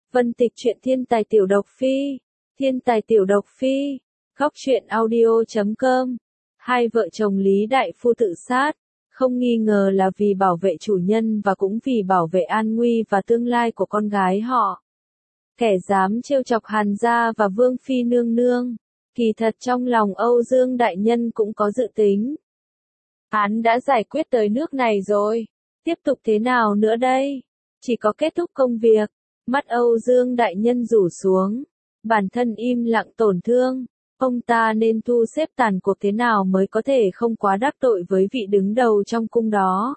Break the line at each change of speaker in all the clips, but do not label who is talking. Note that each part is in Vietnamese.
Vân Tịch truyện thiên tài tiểu độc phi. Thiên tài tiểu độc phi. Góc truyện audio.com. Hai vợ chồng Lý Đại Phu tự sát, không nghi ngờ là vì bảo vệ chủ nhân và cũng vì bảo vệ an nguy và tương lai của con gái họ. Kẻ dám trêu chọc Hàn gia và Vương Phi nương nương, kỳ thật trong lòng Âu Dương đại nhân cũng có dự tính. Án đã giải quyết tới nước này rồi, tiếp tục thế nào nữa đây? Chỉ có kết thúc công việc. Mắt Âu Dương đại nhân rủ xuống, bản thân im lặng tổn thương. Ông ta nên thu xếp tàn cuộc thế nào mới có thể không quá đắc tội với vị đứng đầu trong cung đó.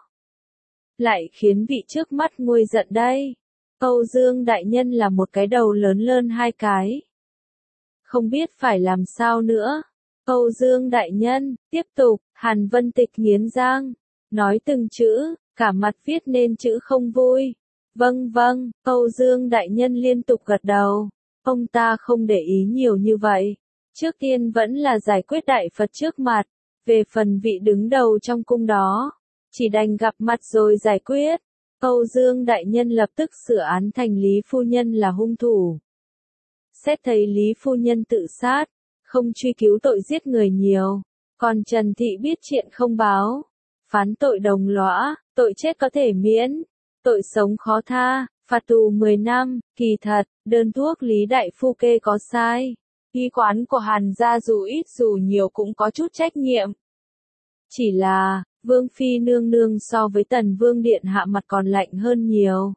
Lại khiến vị trước mắt nguôi giận đây. Âu Dương đại nhân là một cái đầu lớn hơn hai cái. Không biết phải làm sao nữa. Âu Dương đại nhân, tiếp tục, Hàn Vân Tịch nghiến răng, nói từng chữ, cả mặt viết nên chữ không vui. Vâng vâng, Âu Dương đại nhân liên tục gật đầu. Ông ta không để ý nhiều như vậy. Trước tiên vẫn là giải quyết đại Phật trước mặt. Về phần vị đứng đầu trong cung đó, chỉ đành gặp mặt rồi giải quyết. Âu Dương đại nhân lập tức sửa án thành Lý phu nhân là hung thủ. Xét thấy Lý phu nhân tự sát, không truy cứu tội giết người nhiều, còn Trần Thị biết chuyện không báo, phán tội đồng lõa, tội chết có thể miễn, tội sống khó tha, phạt tù 10 năm. Kỳ thật, đơn thuốc Lý đại phu kê có sai. Y quán của Hàn gia dù ít dù nhiều cũng có chút trách nhiệm. Chỉ là, Vương Phi nương nương so với Tần Vương điện hạ mặt còn lạnh hơn nhiều.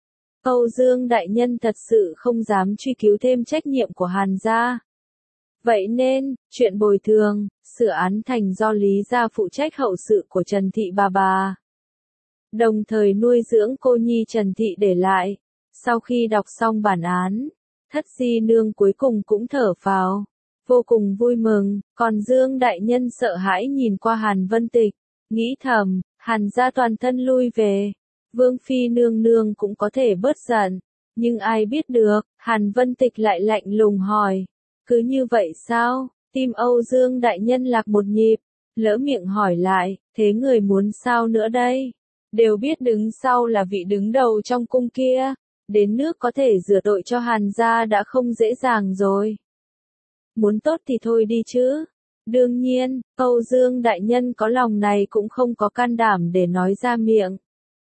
Âu Dương đại nhân thật sự không dám truy cứu thêm trách nhiệm của Hàn gia. Vậy nên, chuyện bồi thường, sửa án thành do Lý gia phụ trách hậu sự của Trần Thị bà. Đồng thời nuôi dưỡng cô nhi Trần Thị để lại. Sau khi đọc xong bản án, Thất Di nương cuối cùng cũng thở phào, vô cùng vui mừng, còn Dương đại nhân sợ hãi nhìn qua Hàn Vân Tịch, nghĩ thầm, Hàn gia toàn thân lui về, Vương Phi nương nương cũng có thể bớt giận, nhưng ai biết được, Hàn Vân Tịch lại lạnh lùng hỏi, cứ như vậy sao? Tim Âu Dương đại nhân lạc một nhịp, lỡ miệng hỏi lại, thế người muốn sao nữa đây? Đều biết đứng sau là vị đứng đầu trong cung kia. Đến nước có thể rửa tội cho Hàn gia đã không dễ dàng rồi. Muốn tốt thì thôi đi chứ. Đương nhiên, Âu Dương đại nhân có lòng này cũng không có can đảm để nói ra miệng.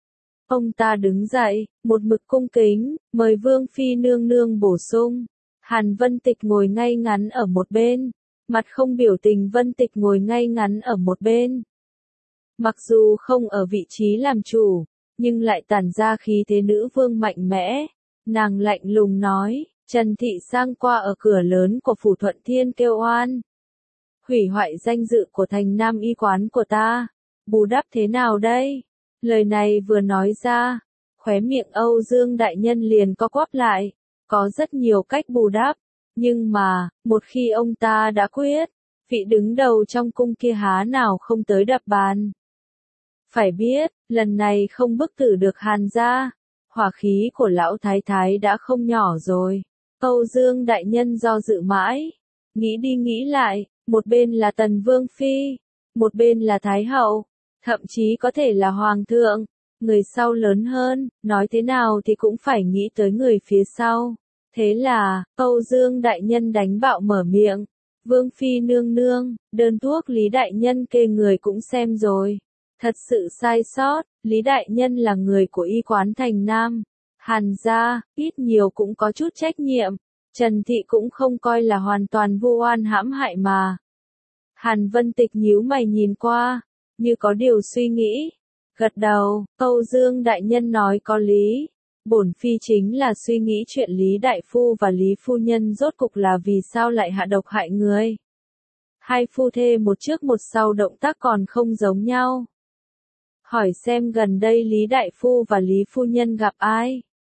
Ông ta đứng dậy, một mực cung kính, mời Vương Phi nương nương bổ sung. Hàn Vân Tịch ngồi ngay ngắn ở một bên, mặt không biểu tình. Vân Tịch ngồi ngay ngắn ở một bên. Mặc dù không ở vị trí làm chủ, nhưng lại tản ra khí thế nữ vương mạnh mẽ. Nàng lạnh lùng nói, Trần Thị sang qua ở cửa lớn của phủ Thuận Thiên kêu oan. Hủy hoại danh dự của thành nam y quán của ta. Bù đắp thế nào đây? Lời này vừa nói ra, khóe miệng Âu Dương đại nhân liền co quắp lại. Có rất nhiều cách bù đắp, nhưng mà, một khi ông ta đã quyết, vị đứng đầu trong cung kia há nào không tới đập bàn. Phải biết, lần này không bức tử được Hàn gia, hỏa khí của lão thái thái đã không nhỏ rồi. Âu Dương đại nhân do dự mãi, nghĩ đi nghĩ lại, một bên là Tần Vương Phi, một bên là Thái Hậu, thậm chí có thể là Hoàng thượng, người sau lớn hơn, nói thế nào thì cũng phải nghĩ tới người phía sau. Thế là, Âu Dương đại nhân đánh bạo mở miệng, Vương Phi nương nương, đơn thuốc Lý đại nhân kê người cũng xem rồi. Thật sự sai sót, Lý đại nhân là người của y quán thành Nam. Hàn gia, ít nhiều cũng có chút trách nhiệm. Trần Thị cũng không coi là hoàn toàn vô oan hãm hại mà. Hàn Vân Tịch nhíu mày nhìn qua, như có điều suy nghĩ. Gật đầu, Âu Dương đại nhân nói có lý. Bổn phi chính là suy nghĩ chuyện Lý đại phu và Lý phu nhân rốt cục là vì sao lại hạ độc hại người. Hai phu thê một trước một sau động tác còn không giống nhau. Hỏi xem gần đây Lý đại phu và Lý phu nhân gặp ai?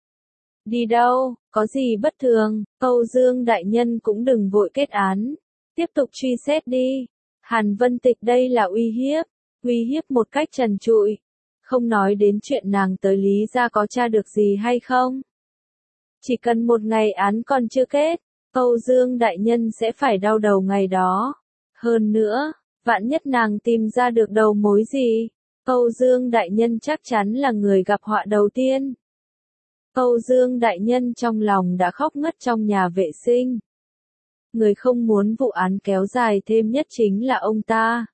Đi đâu, có gì bất thường? Âu Dương đại nhân cũng đừng vội kết án, tiếp tục truy xét đi. Hàn Vân Tịch đây là uy hiếp một cách trần trụi. Không nói đến chuyện nàng tới Lý gia có tra được gì hay không. Chỉ cần một ngày án còn chưa kết, Âu Dương đại nhân sẽ phải đau đầu ngày đó. Hơn nữa, vạn nhất nàng tìm ra được đầu mối gì, Âu Dương đại nhân chắc chắn là người gặp họa đầu tiên. Âu Dương đại nhân trong lòng đã khóc ngất trong nhà vệ sinh. Người không muốn vụ án kéo dài thêm nhất chính là ông ta.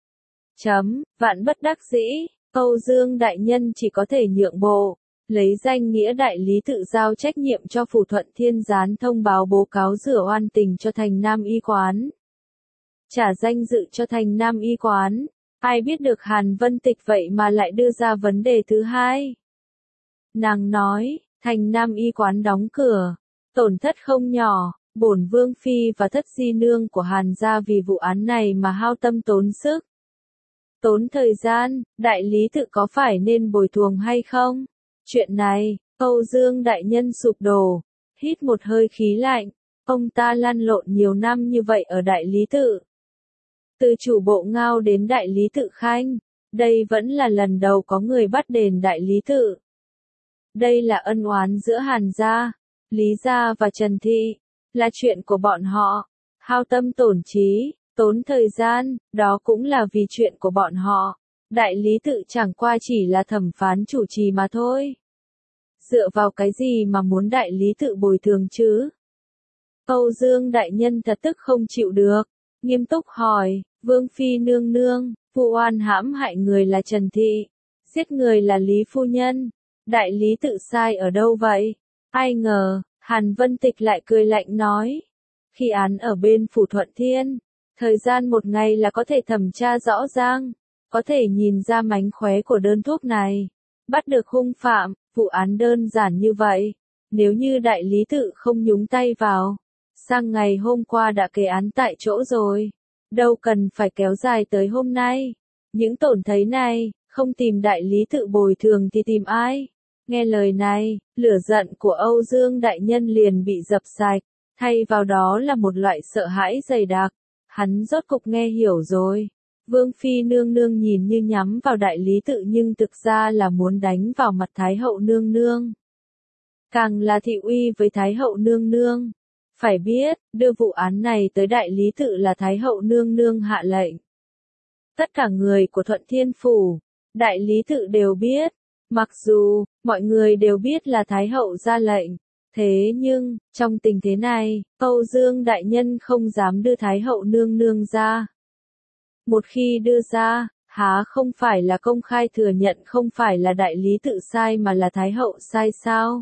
Vạn bất đắc dĩ, Âu Dương đại nhân chỉ có thể nhượng bộ, lấy danh nghĩa đại lý tự giao trách nhiệm cho Phủ Thuận Thiên Gián thông báo báo cáo rửa oan tình cho Thành Nam Y Quán. Trả danh dự cho Thành Nam Y Quán, ai biết được Hàn Vân Tịch vậy mà lại đưa ra vấn đề thứ hai. Nàng nói, Thành Nam Y Quán đóng cửa, tổn thất không nhỏ, bổn vương phi và thất di nương của Hàn gia vì vụ án này mà hao tâm tốn sức. Tốn thời gian, đại lý tự có phải nên bồi thường hay không? Chuyện này, Âu Dương đại nhân sụp đổ, hít một hơi khí lạnh, ông ta lăn lộn nhiều năm như vậy ở đại lý tự. Từ chủ bộ Ngao đến đại lý tự Khanh, đây vẫn là lần đầu có người bắt đền đại lý tự. Đây là ân oán giữa Hàn gia, Lý gia và Trần Thị, là chuyện của bọn họ, hao tâm tổn trí, tốn thời gian, đó cũng là vì chuyện của bọn họ. Đại lý tự chẳng qua chỉ là thẩm phán chủ trì mà thôi. Dựa vào cái gì mà muốn đại lý tự bồi thường chứ? Âu Dương đại nhân thật tức không chịu được, nghiêm túc hỏi, Vương phi nương nương, vụ oan hãm hại người là Trần Thị, giết người là Lý phu nhân, đại lý tự sai ở đâu vậy? Ai ngờ, Hàn Vân Tịch lại cười lạnh nói, khi án ở bên Phủ Thuận Thiên, thời gian một ngày là có thể thẩm tra rõ ràng, có thể nhìn ra mánh khóe của đơn thuốc này, bắt được hung phạm, vụ án đơn giản như vậy, nếu như đại lý tự không nhúng tay vào, sang ngày hôm qua đã kê án tại chỗ rồi, đâu cần phải kéo dài tới hôm nay. Những tổn thất này, không tìm đại lý tự bồi thường thì tìm ai? Nghe lời này, lửa giận của Âu Dương đại nhân liền bị dập sạch, thay vào đó là một loại sợ hãi dày đặc. Hắn rốt cục nghe hiểu rồi. Vương phi nương nương nhìn như nhắm vào đại lý tự nhưng thực ra là muốn đánh vào mặt Thái hậu nương nương. Càng là thị uy với Thái hậu nương nương. Phải biết, đưa vụ án này tới đại lý tự là Thái hậu nương nương hạ lệnh. Tất cả người của Thuận Thiên Phủ, đại lý tự đều biết. Mặc dù, mọi người đều biết là Thái hậu ra lệnh. Thế nhưng, trong tình thế này, Âu Dương đại nhân không dám đưa Thái hậu nương nương ra. Một khi đưa ra, há không phải là công khai thừa nhận không phải là đại lý tự sai mà là Thái hậu sai sao?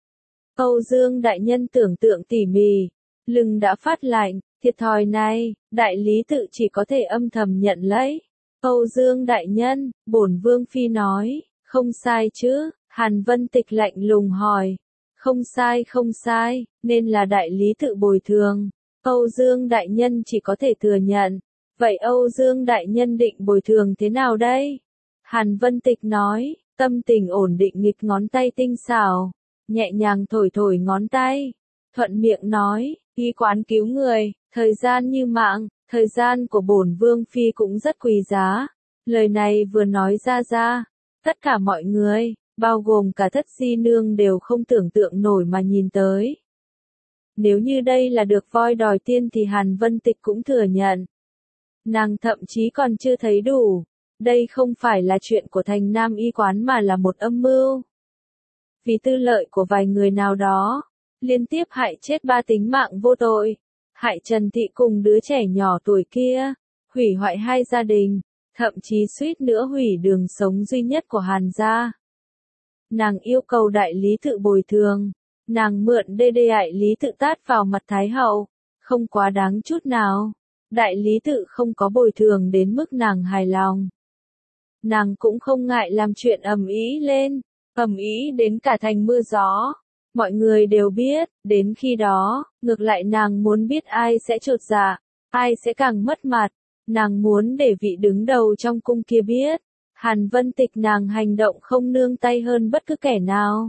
Âu Dương đại nhân tưởng tượng tỉ mỉ, lưng đã phát lạnh, thiệt thòi này, đại lý tự chỉ có thể âm thầm nhận lấy. Âu Dương đại nhân, bổn vương phi nói, không sai chứ? Hàn Vân Tịch lạnh lùng hỏi. Không sai, nên là đại lý tự bồi thường. Âu Dương đại nhân chỉ có thể thừa nhận. Vậy Âu Dương đại nhân định bồi thường thế nào đây? Hàn Vân Tịch nói, tâm tình ổn định nghịch ngón tay tinh xảo, nhẹ nhàng thổi thổi ngón tay, thuận miệng nói, y quán cứu người, thời gian như mạng, thời gian của bổn vương phi cũng rất quý giá. Lời này vừa nói ra, tất cả mọi người, bao gồm cả thất di nương đều không tưởng tượng nổi mà nhìn tới. Nếu như đây là được voi đòi tiên thì Hàn Vân Tịch cũng thừa nhận. Nàng thậm chí còn chưa thấy đủ. Đây không phải là chuyện của Thành Nam Y Quán mà là một âm mưu. Vì tư lợi của vài người nào đó, liên tiếp hại chết 3 tính mạng vô tội, hại Trần Thị cùng đứa trẻ nhỏ tuổi kia, hủy hoại 2 gia đình, thậm chí suýt nữa hủy đường sống duy nhất của Hàn gia. Nàng yêu cầu đại lý tự bồi thường, nàng mượn đê đại lý tự tát vào mặt Thái hậu, không quá đáng chút nào. Đại lý tự không có bồi thường đến mức nàng hài lòng. Nàng cũng không ngại làm chuyện ầm ĩ lên, ầm ĩ đến cả thành mưa gió. Mọi người đều biết, đến khi đó, ngược lại nàng muốn biết ai sẽ chột dạ, ai sẽ càng mất mặt. Nàng muốn để vị đứng đầu trong cung kia biết, Hàn Vân Tịch nàng hành động không nương tay hơn bất cứ kẻ nào.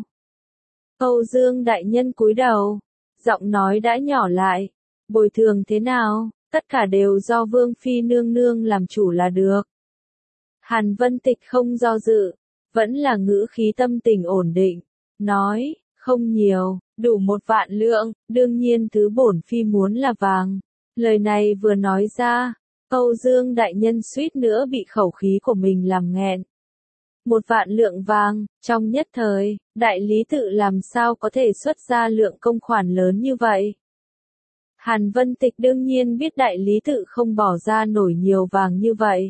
Âu Dương đại nhân cúi đầu, giọng nói đã nhỏ lại, bồi thường thế nào? Tất cả đều do Vương phi nương nương làm chủ là được. Hàn Vân Tịch không do dự, vẫn là ngữ khí tâm tình ổn định, nói, không nhiều, đủ 1 vạn lượng, đương nhiên thứ bổn phi muốn là vàng. Lời này vừa nói ra, Âu Dương đại nhân suýt nữa bị khẩu khí của mình làm nghẹn. 1.000.000 lượng vàng, trong nhất thời, đại lý tự làm sao có thể xuất ra lượng công khoản lớn như vậy. Hàn Vân Tịch đương nhiên biết đại lý tự không bỏ ra nổi nhiều vàng như vậy.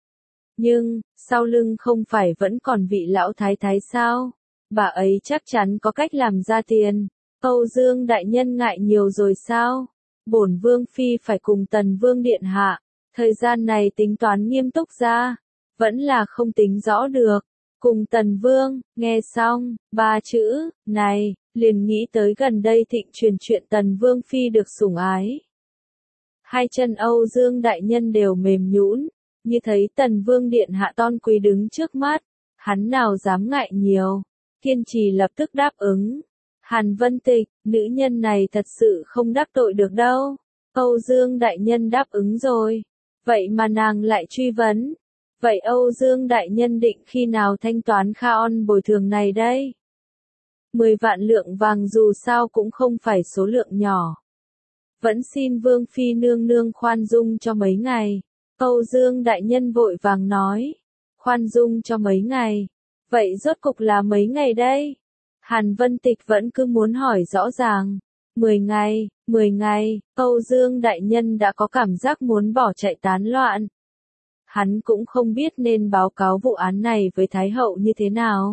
Nhưng, sau lưng không phải vẫn còn vị lão thái thái sao? Bà ấy chắc chắn có cách làm ra tiền. Âu Dương đại nhân ngại nhiều rồi sao? Bổn vương phi phải cùng Tần Vương điện hạ. Thời gian này tính toán nghiêm túc ra, vẫn là không tính rõ được. Cùng Tần Vương, nghe xong, 3 chữ, này, liền nghĩ tới gần đây thịnh truyền chuyện Tần Vương phi được sủng ái. Hai chân Âu Dương đại nhân đều mềm nhũn, như thấy Tần Vương điện hạ tôn quý đứng trước mắt, hắn nào dám ngại nhiều, kiên trì lập tức đáp ứng. Hàn Vân Tịch, nữ nhân này thật sự không đắc tội được đâu. Âu Dương đại nhân đáp ứng rồi. Vậy mà nàng lại truy vấn. Vậy Âu Dương đại nhân định khi nào thanh toán Khaon bồi thường này đây? 10.000.000 lượng vàng dù sao cũng không phải số lượng nhỏ. Vẫn xin Vương phi nương nương khoan dung cho mấy ngày. Âu Dương đại nhân vội vàng nói. Khoan dung cho mấy ngày. Vậy rốt cục là mấy ngày đây? Hàn Vân Tịch vẫn cứ muốn hỏi rõ ràng. 10 ngày, 10 ngày, Âu Dương đại nhân đã có cảm giác muốn bỏ chạy tán loạn. Hắn cũng không biết nên báo cáo vụ án này với Thái hậu như thế nào.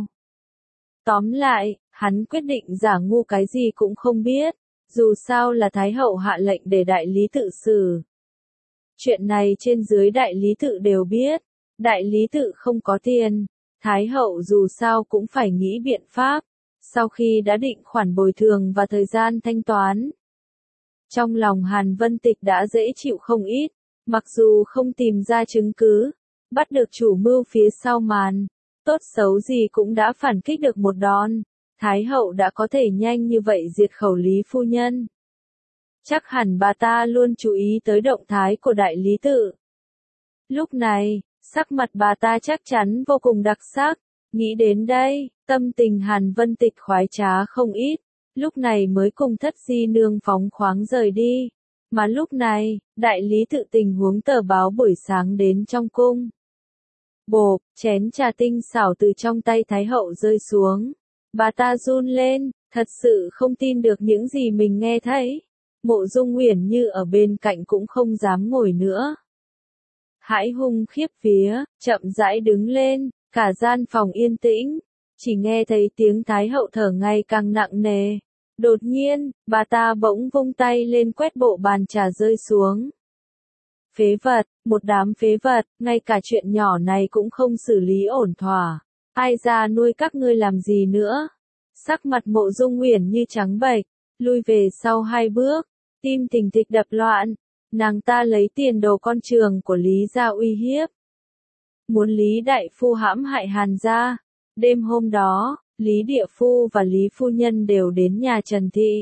Tóm lại, hắn quyết định giả ngu cái gì cũng không biết, dù sao là Thái hậu hạ lệnh để đại lý tự xử. Chuyện này trên dưới đại lý tự đều biết, đại lý tự không có tiền, Thái hậu dù sao cũng phải nghĩ biện pháp. Sau khi đã định khoản bồi thường và thời gian thanh toán, trong lòng Hàn Vân Tịch đã dễ chịu không ít, mặc dù không tìm ra chứng cứ, bắt được chủ mưu phía sau màn, tốt xấu gì cũng đã phản kích được một đòn, Thái hậu đã có thể nhanh như vậy diệt khẩu Lý phu nhân. Chắc hẳn bà ta luôn chú ý tới động thái của đại lý tự. Lúc này, sắc mặt bà ta chắc chắn vô cùng đặc sắc. Nghĩ đến đây, tâm tình Hàn Vân Tịch khoái trá không ít, lúc này mới cùng Thất Di nương phóng khoáng rời đi. Mà lúc này, đại lý tự tình huống tờ báo buổi sáng đến trong cung. Bộp, chén trà tinh xảo từ trong tay Thái hậu rơi xuống. Bà ta run lên, thật sự không tin được những gì mình nghe thấy. Mộ Dung Uyển Như ở bên cạnh cũng không dám ngồi nữa. Hãi hùng khiếp vía, chậm rãi đứng lên. Cả gian phòng yên tĩnh, chỉ nghe thấy tiếng Thái hậu thở ngày càng nặng nề. Đột nhiên, bà ta bỗng vung tay lên quét bộ bàn trà rơi xuống. Phế vật, một đám phế vật, ngay cả chuyện nhỏ này cũng không xử lý ổn thỏa. Ai ra nuôi các ngươi làm gì nữa? Sắc mặt Mộ Dung Uyển Như trắng bệch, lui về sau 2 bước, tim thình thịch đập loạn. Nàng ta lấy tiền đồ con trường của Lý gia uy hiếp. Muốn Lý đại phu hãm hại Hàn gia. Đêm hôm đó, Lý địa phu và Lý phu nhân đều đến nhà Trần Thị.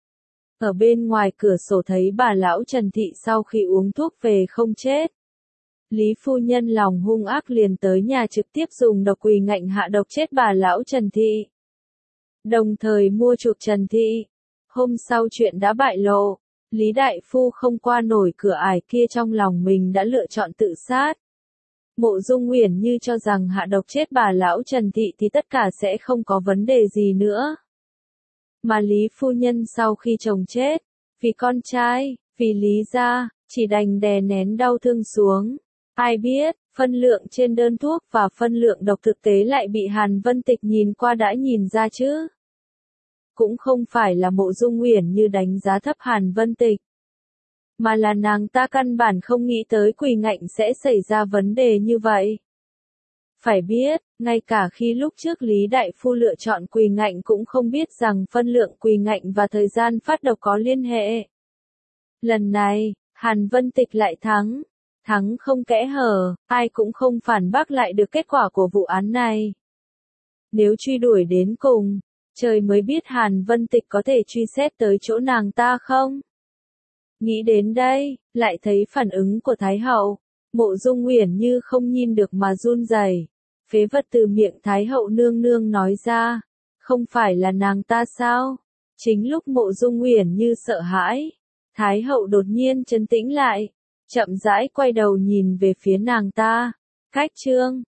Ở bên ngoài cửa sổ thấy bà lão Trần Thị sau khi uống thuốc về không chết. Lý phu nhân lòng hung ác liền tới nhà trực tiếp dùng độc quỳ ngạnh hạ độc chết bà lão Trần Thị. Đồng thời mua chuộc Trần Thị. Hôm sau chuyện đã bại lộ, Lý đại phu không qua nổi cửa ải kia, trong lòng mình đã lựa chọn tự sát. Mộ Dung Uyển Như cho rằng hạ độc chết bà lão Trần Thị thì tất cả sẽ không có vấn đề gì nữa. Mà Lý phu nhân sau khi chồng chết, vì con trai, vì Lý gia, chỉ đành đè nén đau thương xuống. Ai biết, phân lượng trên đơn thuốc và phân lượng độc thực tế lại bị Hàn Vân Tịch nhìn qua đã nhìn ra chứ. Cũng không phải là Mộ Dung Uyển Như đánh giá thấp Hàn Vân Tịch, mà là nàng ta căn bản không nghĩ tới quỳ ngạnh sẽ xảy ra vấn đề như vậy. Phải biết, ngay cả khi lúc trước Lý đại phu lựa chọn quỳ ngạnh cũng không biết rằng phân lượng quỳ ngạnh và thời gian phát độc có liên hệ. Lần này, Hàn Vân Tịch lại thắng. Thắng không kẽ hở, ai cũng không phản bác lại được kết quả của vụ án này. Nếu truy đuổi đến cùng, trời mới biết Hàn Vân Tịch có thể truy xét tới chỗ nàng ta không? Nghĩ đến đây, lại thấy phản ứng của Thái hậu, Mộ Dung Uyển Như không nhìn được mà run rẩy. Phế vật từ miệng Thái hậu nương nương nói ra, không phải là nàng ta sao? Chính lúc Mộ Dung Uyển Như sợ hãi, Thái hậu đột nhiên trấn tĩnh lại, chậm rãi quay đầu nhìn về phía nàng ta. Cách chương